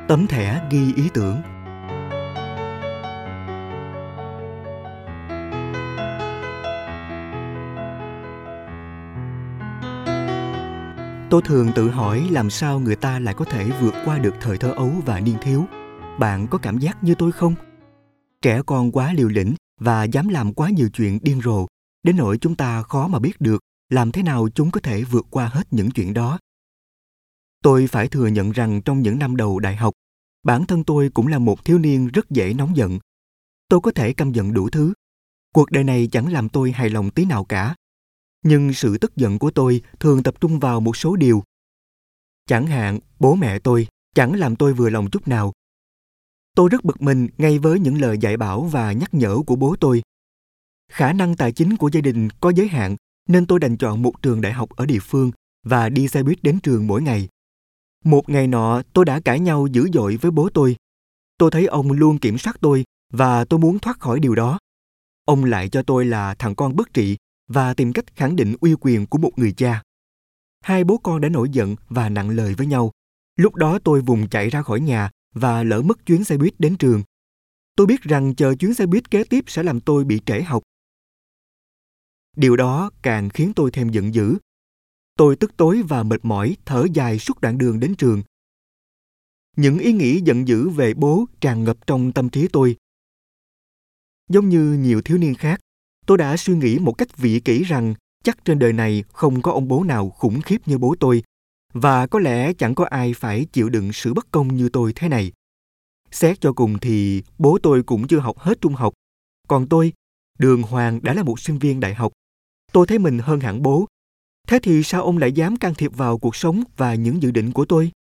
Tấm thẻ ghi ý tưởng. Tôi thường tự hỏi làm sao người ta lại có thể vượt qua được thời thơ ấu và niên thiếu. Bạn có cảm giác như tôi không? Trẻ con quá liều lĩnh và dám làm quá nhiều chuyện điên rồ, đến nỗi chúng ta khó mà biết được làm thế nào chúng có thể vượt qua hết những chuyện đó. Tôi phải thừa nhận rằng trong những năm đầu đại học, bản thân tôi cũng là một thiếu niên rất dễ nóng giận. Tôi có thể căm giận đủ thứ. Cuộc đời này chẳng làm tôi hài lòng tí nào cả. Nhưng sự tức giận của tôi thường tập trung vào một số điều. Chẳng hạn, bố mẹ tôi chẳng làm tôi vừa lòng chút nào. Tôi rất bực mình ngay với những lời dạy bảo và nhắc nhở của bố tôi. Khả năng tài chính của gia đình có giới hạn nên tôi đành chọn một trường đại học ở địa phương và đi xe buýt đến trường mỗi ngày. Một ngày nọ, tôi đã cãi nhau dữ dội với bố tôi. Tôi thấy ông luôn kiểm soát tôi và tôi muốn thoát khỏi điều đó. Ông lại cho tôi là thằng con bất trị và tìm cách khẳng định uy quyền của một người cha. Hai bố con đã nổi giận và nặng lời với nhau. Lúc đó tôi vùng chạy ra khỏi nhà và lỡ mất chuyến xe buýt đến trường. Tôi biết rằng chờ chuyến xe buýt kế tiếp sẽ làm tôi bị trễ học. Điều đó càng khiến tôi thêm giận dữ. Tôi tức tối và mệt mỏi thở dài suốt đoạn đường đến trường. Những ý nghĩ giận dữ về bố tràn ngập trong tâm trí tôi. Giống như nhiều thiếu niên khác, tôi đã suy nghĩ một cách vị kỷ rằng chắc trên đời này không có ông bố nào khủng khiếp như bố tôi, và có lẽ chẳng có ai phải chịu đựng sự bất công như tôi thế này. Xét cho cùng thì bố tôi cũng chưa học hết trung học, còn tôi, đường hoàng đã là một sinh viên đại học. Tôi thấy mình hơn hẳn bố. Thế thì sao ông lại dám can thiệp vào cuộc sống và những dự định của tôi?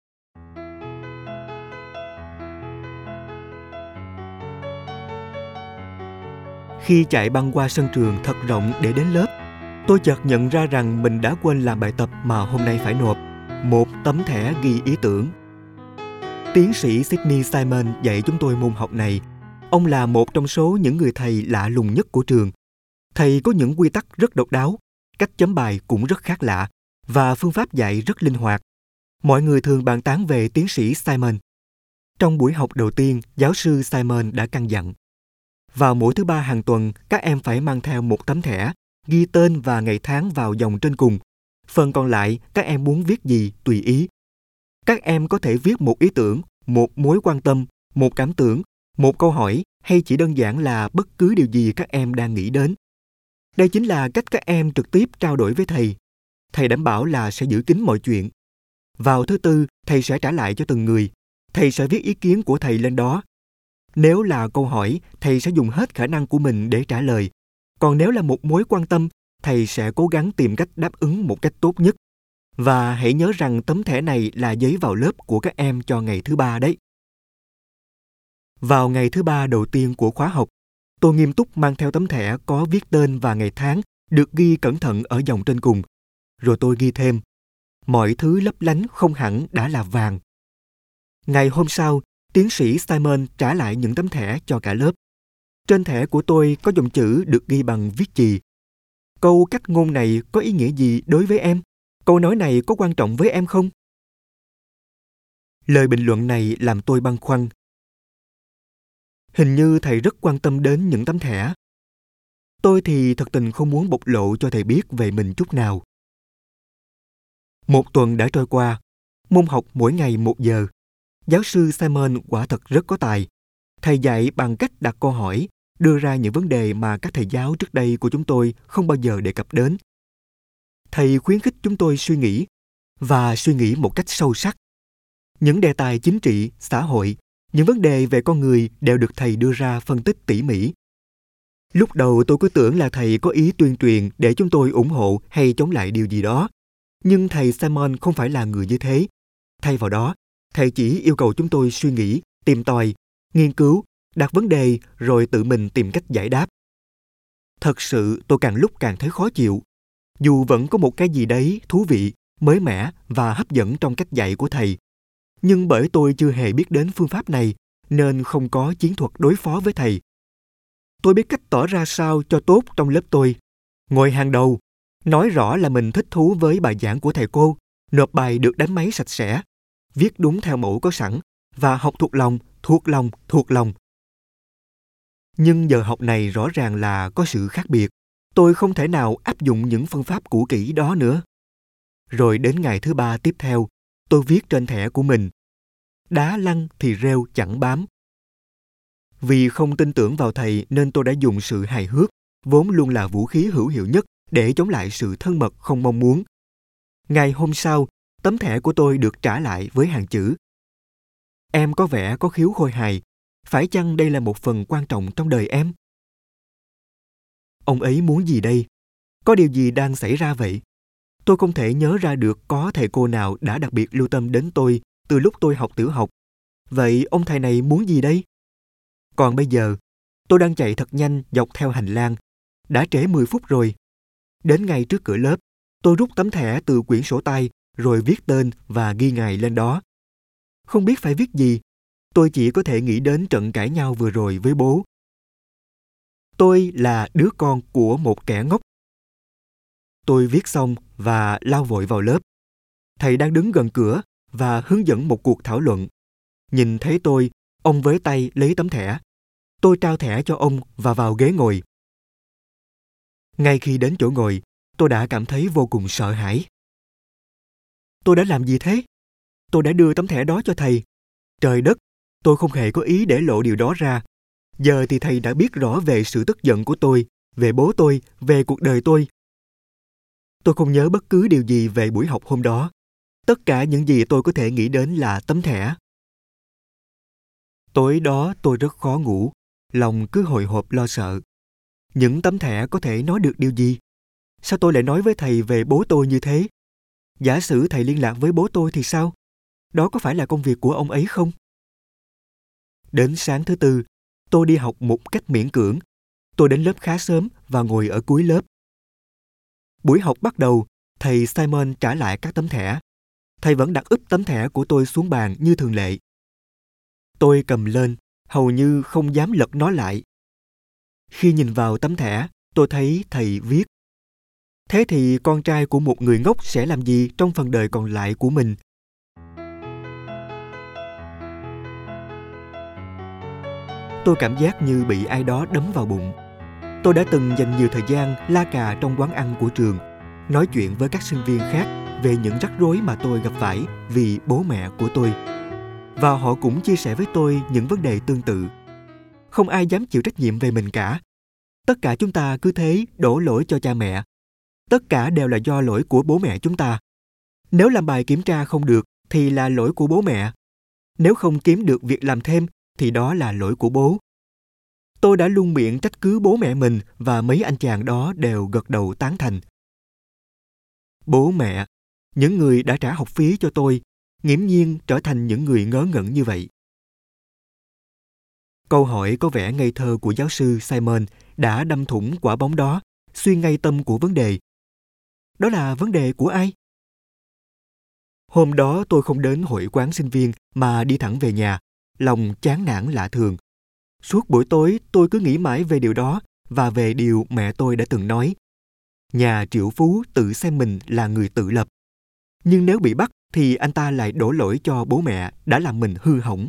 Khi chạy băng qua sân trường thật rộng để đến lớp, tôi chợt nhận ra rằng mình đã quên làm bài tập mà hôm nay phải nộp, một tấm thẻ ghi ý tưởng. Tiến sĩ Sydney Simon dạy chúng tôi môn học này. Ông là một trong số những người thầy lạ lùng nhất của trường. Thầy có những quy tắc rất độc đáo, cách chấm bài cũng rất khác lạ, và phương pháp dạy rất linh hoạt. Mọi người thường bàn tán về tiến sĩ Simon. Trong buổi học đầu tiên, giáo sư Simon đã căn dặn: vào mỗi thứ ba hàng tuần, các em phải mang theo một tấm thẻ, ghi tên và ngày tháng vào dòng trên cùng. Phần còn lại, các em muốn viết gì, tùy ý. Các em có thể viết một ý tưởng, một mối quan tâm, một cảm tưởng, một câu hỏi hay chỉ đơn giản là bất cứ điều gì các em đang nghĩ đến. Đây chính là cách các em trực tiếp trao đổi với thầy. Thầy đảm bảo là sẽ giữ kín mọi chuyện. Vào thứ tư, thầy sẽ trả lại cho từng người. Thầy sẽ viết ý kiến của thầy lên đó. Nếu là câu hỏi, thầy sẽ dùng hết khả năng của mình để trả lời. Còn nếu là một mối quan tâm, thầy sẽ cố gắng tìm cách đáp ứng một cách tốt nhất. Và hãy nhớ rằng tấm thẻ này là giấy vào lớp của các em cho ngày thứ ba đấy. Vào ngày thứ ba đầu tiên của khóa học, tôi nghiêm túc mang theo tấm thẻ có viết tên và ngày tháng được ghi cẩn thận ở dòng trên cùng. Rồi tôi ghi thêm: mọi thứ lấp lánh không hẳn đã là vàng. Ngày hôm sau, tiến sĩ Simon trả lại những tấm thẻ cho cả lớp. Trên thẻ của tôi có dòng chữ được ghi bằng viết chì. Câu cách ngôn này có ý nghĩa gì đối với em? Câu nói này có quan trọng với em không? Lời bình luận này làm tôi băn khoăn. Hình như thầy rất quan tâm đến những tấm thẻ. Tôi thì thật tình không muốn bộc lộ cho thầy biết về mình chút nào. Một tuần đã trôi qua, môn học mỗi ngày 1 giờ. Giáo sư Simon quả thật rất có tài. Thầy dạy bằng cách đặt câu hỏi, đưa ra những vấn đề mà các thầy giáo trước đây của chúng tôi không bao giờ đề cập đến. Thầy khuyến khích chúng tôi suy nghĩ, và suy nghĩ một cách sâu sắc. Những đề tài chính trị, xã hội, những vấn đề về con người đều được thầy đưa ra phân tích tỉ mỉ. Lúc đầu tôi cứ tưởng là thầy có ý tuyên truyền để chúng tôi ủng hộ hay chống lại điều gì đó. Nhưng thầy Simon không phải là người như thế. Thay vào đó, thầy chỉ yêu cầu chúng tôi suy nghĩ, tìm tòi, nghiên cứu, đặt vấn đề rồi tự mình tìm cách giải đáp. Thật sự tôi càng lúc càng thấy khó chịu. Dù vẫn có một cái gì đấy thú vị, mới mẻ và hấp dẫn trong cách dạy của thầy. Nhưng bởi tôi chưa hề biết đến phương pháp này, nên không có chiến thuật đối phó với thầy. Tôi biết cách tỏ ra sao cho tốt trong lớp tôi. Ngồi hàng đầu, nói rõ là mình thích thú với bài giảng của thầy cô, nộp bài được đánh máy sạch sẽ, viết đúng theo mẫu có sẵn và học thuộc lòng, thuộc lòng, thuộc lòng. Nhưng giờ học này rõ ràng là có sự khác biệt. Tôi không thể nào áp dụng những phương pháp cũ kỹ đó nữa. Rồi đến ngày thứ 3 tiếp theo, tôi viết trên thẻ của mình: đá lăn thì rêu chẳng bám. Vì không tin tưởng vào thầy nên tôi đã dùng sự hài hước, vốn luôn là vũ khí hữu hiệu nhất để chống lại sự thân mật không mong muốn. Ngày hôm sau, tấm thẻ của tôi được trả lại với hàng chữ: em có vẻ có khiếu khôi hài, phải chăng đây là một phần quan trọng trong đời em? Ông ấy muốn gì đây? Có điều gì đang xảy ra vậy? Tôi không thể nhớ ra được có thầy cô nào đã đặc biệt lưu tâm đến tôi từ lúc tôi học tiểu học. Vậy ông thầy này muốn gì đây? Còn bây giờ, tôi đang chạy thật nhanh dọc theo hành lang. Đã trễ 10 phút rồi. Đến ngay trước cửa lớp, tôi rút tấm thẻ từ quyển sổ tay rồi viết tên và ghi ngày lên đó. Không biết phải viết gì, tôi chỉ có thể nghĩ đến trận cãi nhau vừa rồi với bố. Tôi là đứa con của một kẻ ngốc. Tôi viết xong và lao vội vào lớp. Thầy đang đứng gần cửa và hướng dẫn một cuộc thảo luận. Nhìn thấy tôi, ông với tay lấy tấm thẻ. Tôi trao thẻ cho ông và vào ghế ngồi. Ngay khi đến chỗ ngồi, tôi đã cảm thấy vô cùng sợ hãi. Tôi đã làm gì thế? Tôi đã đưa tấm thẻ đó cho thầy. Trời đất, tôi không hề có ý để lộ điều đó ra. Giờ thì thầy đã biết rõ về sự tức giận của tôi, về bố tôi, về cuộc đời tôi. Tôi không nhớ bất cứ điều gì về buổi học hôm đó. Tất cả những gì tôi có thể nghĩ đến là tấm thẻ. Tối đó tôi rất khó ngủ, lòng cứ hồi hộp lo sợ. Những tấm thẻ có thể nói được điều gì? Sao tôi lại nói với thầy về bố tôi như thế? Giả sử thầy liên lạc với bố tôi thì sao? Đó có phải là công việc của ông ấy không? Đến sáng thứ Tư, tôi đi học một cách miễn cưỡng. Tôi đến lớp khá sớm và ngồi ở cuối lớp. Buổi học bắt đầu, thầy Simon trả lại các tấm thẻ. Thầy vẫn đặt úp tấm thẻ của tôi xuống bàn như thường lệ. Tôi cầm lên, hầu như không dám lật nó lại. Khi nhìn vào tấm thẻ, tôi thấy thầy viết: thế thì con trai của một người ngốc sẽ làm gì trong phần đời còn lại của mình? Tôi cảm giác như bị ai đó đấm vào bụng. Tôi đã từng dành nhiều thời gian la cà trong quán ăn của trường, nói chuyện với các sinh viên khác về những rắc rối mà tôi gặp phải vì bố mẹ của tôi. Và họ cũng chia sẻ với tôi những vấn đề tương tự. Không ai dám chịu trách nhiệm về mình cả. Tất cả chúng ta cứ thế đổ lỗi cho cha mẹ. Tất cả đều là do lỗi của bố mẹ chúng ta. Nếu làm bài kiểm tra không được thì là lỗi của bố mẹ. Nếu không kiếm được việc làm thêm thì đó là lỗi của bố. Tôi đã luôn miệng trách cứ bố mẹ mình và mấy anh chàng đó đều gật đầu tán thành. Bố mẹ, những người đã trả học phí cho tôi, nghiễm nhiên trở thành những người ngớ ngẩn như vậy. Câu hỏi có vẻ ngây thơ của giáo sư Simon đã đâm thủng quả bóng đó, xuyên ngay tâm của vấn đề. Đó là vấn đề của ai? Hôm đó tôi không đến hội quán sinh viên mà đi thẳng về nhà, lòng chán nản lạ thường. Suốt buổi tối tôi cứ nghĩ mãi về điều đó và về điều mẹ tôi đã từng nói. Nhà triệu phú tự xem mình là người tự lập. Nhưng nếu bị bắt thì anh ta lại đổ lỗi cho bố mẹ đã làm mình hư hỏng.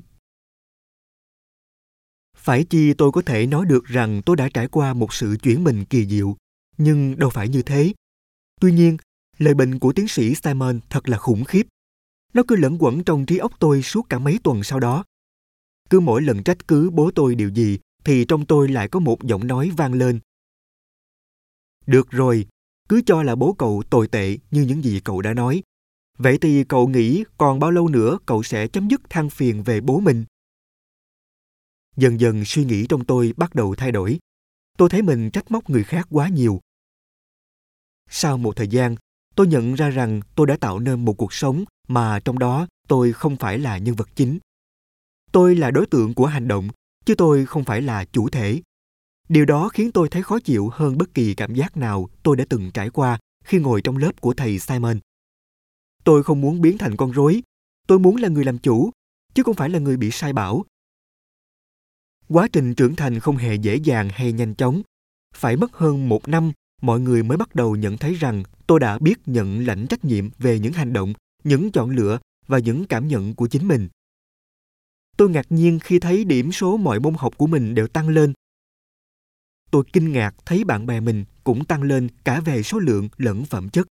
Phải chi tôi có thể nói được rằng tôi đã trải qua một sự chuyển mình kỳ diệu, nhưng đâu phải như thế. Tuy nhiên, lời bình của tiến sĩ Simon thật là khủng khiếp. Nó cứ lẫn quẩn trong trí óc tôi suốt cả mấy tuần sau đó. Cứ mỗi lần trách cứ bố tôi điều gì thì trong tôi lại có một giọng nói vang lên. Được rồi, cứ cho là bố cậu tồi tệ như những gì cậu đã nói. Vậy thì cậu nghĩ còn bao lâu nữa cậu sẽ chấm dứt than phiền về bố mình? Dần dần suy nghĩ trong tôi bắt đầu thay đổi. Tôi thấy mình trách móc người khác quá nhiều. Sau một thời gian, tôi nhận ra rằng tôi đã tạo nên một cuộc sống mà trong đó tôi không phải là nhân vật chính. Tôi là đối tượng của hành động, chứ tôi không phải là chủ thể. Điều đó khiến tôi thấy khó chịu hơn bất kỳ cảm giác nào tôi đã từng trải qua khi ngồi trong lớp của thầy Simon. Tôi không muốn biến thành con rối. Tôi muốn là người làm chủ, chứ không phải là người bị sai bảo. Quá trình trưởng thành không hề dễ dàng hay nhanh chóng. Phải mất hơn 1 năm, mọi người mới bắt đầu nhận thấy rằng tôi đã biết nhận lãnh trách nhiệm về những hành động, những chọn lựa và những cảm nhận của chính mình. Tôi ngạc nhiên khi thấy điểm số mọi môn học của mình đều tăng lên. Tôi kinh ngạc thấy bạn bè mình cũng tăng lên cả về số lượng lẫn phẩm chất.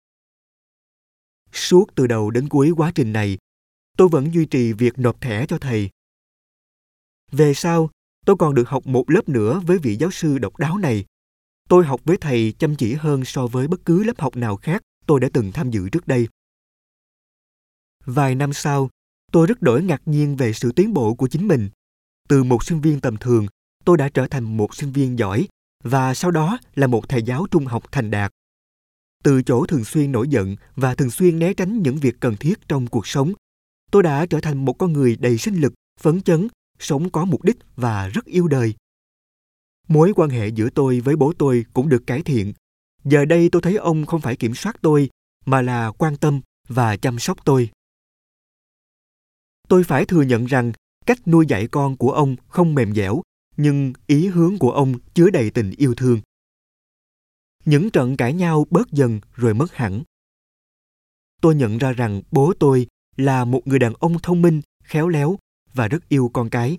Suốt từ đầu đến cuối quá trình này, tôi vẫn duy trì việc nộp thẻ cho thầy. Về sau, tôi còn được học một lớp nữa với vị giáo sư độc đáo này. Tôi học với thầy chăm chỉ hơn so với bất cứ lớp học nào khác tôi đã từng tham dự trước đây. Vài năm sau, tôi rất đổi ngạc nhiên về sự tiến bộ của chính mình. Từ một sinh viên tầm thường, tôi đã trở thành một sinh viên giỏi và sau đó là một thầy giáo trung học thành đạt. Từ chỗ thường xuyên nổi giận và thường xuyên né tránh những việc cần thiết trong cuộc sống, tôi đã trở thành một con người đầy sinh lực, phấn chấn, sống có mục đích và rất yêu đời. Mối quan hệ giữa tôi với bố tôi cũng được cải thiện. Giờ đây tôi thấy ông không phải kiểm soát tôi, mà là quan tâm và chăm sóc tôi. Tôi phải thừa nhận rằng cách nuôi dạy con của ông không mềm dẻo, nhưng ý hướng của ông chứa đầy tình yêu thương. Những trận cãi nhau bớt dần rồi mất hẳn. Tôi nhận ra rằng bố tôi là một người đàn ông thông minh, khéo léo và rất yêu con cái.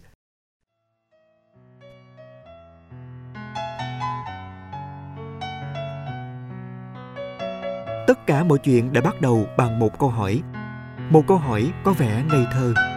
Tất cả mọi chuyện đã bắt đầu bằng một câu hỏi. Một câu hỏi có vẻ ngây thơ.